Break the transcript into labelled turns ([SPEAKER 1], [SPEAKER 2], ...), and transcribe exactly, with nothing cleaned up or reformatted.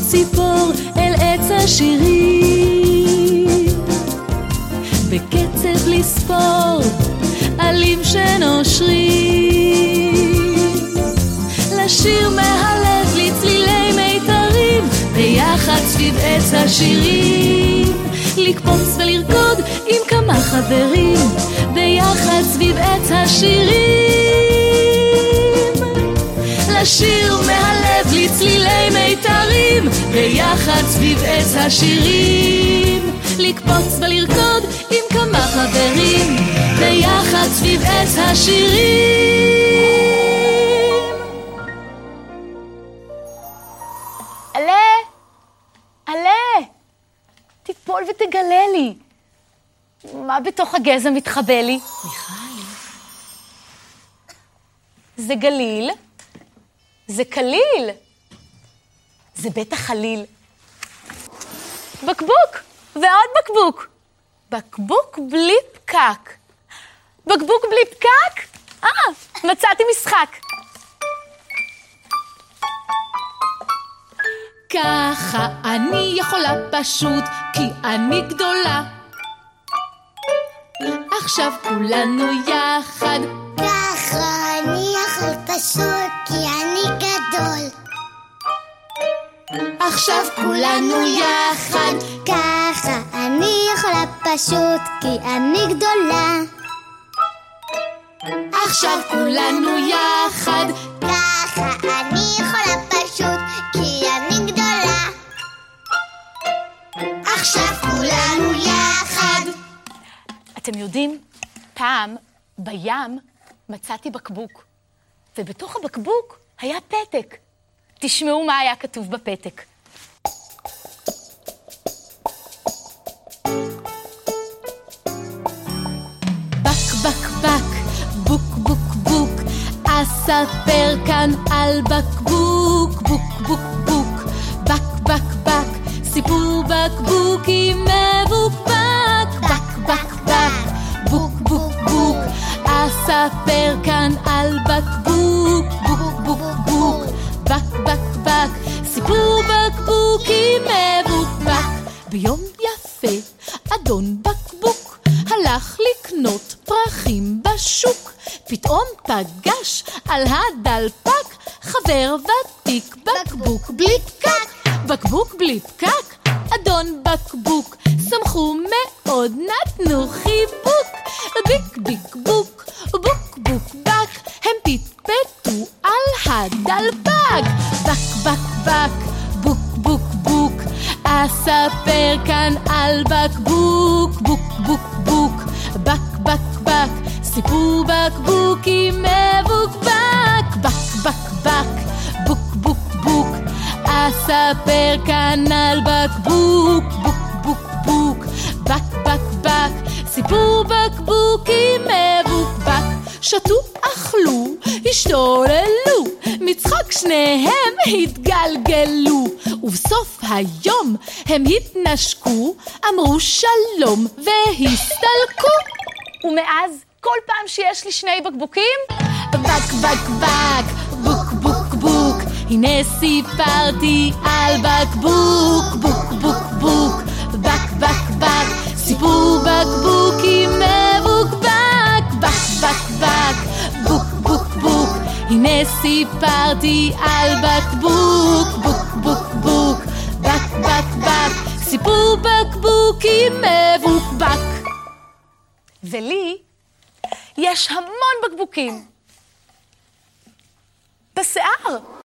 [SPEAKER 1] ציפור אל עץ השירים, בקצב לספור עלים שנושרים, לשיר מהלב לצלילי מיתרים, ביחד סביב עץ השירים, לקפוץ ולרקוד עם כמה חברים, ביחד סביב עץ השירים, לשיר מהלב לצלילי מיתרים, ביחד סביב עץ השירים, לקפוץ ולרקוד עם כמה חברים, ביחד סביב עץ השירים.
[SPEAKER 2] עלה, עלה, תיפול ותגלה לי. מה בתוך הגזע מתחבא לי?
[SPEAKER 1] מיכלי.
[SPEAKER 2] זה גליל, זה קליל, זה בטח חליל. בקבוק, ועוד בקבוק. בקבוק בלי פקק. בקבוק בלי פקק? אה, מצאתי משחק.
[SPEAKER 1] ככה אני יכולה פשוט, כי אני גדולה. עכשיו כולנו יחד.
[SPEAKER 3] ככה אני יכול פשוט, כי אני גדול.
[SPEAKER 1] עכשיו כולנו יחד.
[SPEAKER 3] ככה אני יכולה פשוט, כי אני גדולה.
[SPEAKER 1] עכשיו כולנו יחד.
[SPEAKER 3] ככה אני יכולה פשוט, כי אני גדולה.
[SPEAKER 1] עכשיו כולנו יחד.
[SPEAKER 2] אתם יודעים, פעם בים מצאתי בקבוק, ובתוך הבקבוק היה פתק. תשמעו מה היה כתוב בפתק.
[SPEAKER 1] בק בק בק, בוק בוק בוק, אספר כאן על בקבוק, בוק בוק בוק, בק בק בק, סיפור בקבוקי מבוקבק, בק בק בק, בוק בוק בוק, אספר כאן על בקבוק, בוק בוק בוק, בק בק בק, סיפור בקבוקי מבוקבק. ביום יפה אדון בקבוק הלך לקנות פרחים בשוק, פתאום פגש על הדלפק חבר ותיק, בקבוק בלי פקק. בקבוק בלי פקק, אדון בקבוק, שמחו מאוד, נתנו חיבוק. ביק ביק בוק, בוק בוק בק, הם פטפטו על הדלפק. בק בק בק, בוק בוק בוק, אספר כאן על בקבוק, בוק בוק בוק, בק בק בק, סיפור בקבוקי מבוקבק. בק בק בק, בוק בוק בוק, אספר כאן על בקבוק, בוק בוק בוק, בק בק בק, סיפור בקבוקי מבוקבק. שתו, אכלו, השתוללו, מצחוק שניהם התגלגלו, ובסוף היום הם התנשקו, אמרו שלום והסתלקו.
[SPEAKER 2] ומאז, כל פעם שיש לי שני בקבוקים,
[SPEAKER 1] בק בק בק, בוק בוק בוק, הנה סיפרתי על בקבוק, בוק בוק בוק, בק בק בק, סיפור בקבוקי מבוקבק. בק בק בק, בוק בוק בוק, הנה סיפרתי על בקבוק, בוק בוק בוק, בק בק בק, סיפור בקבוקי מבוקבק.
[SPEAKER 2] ולי יש המון בקבוקים. בשיער.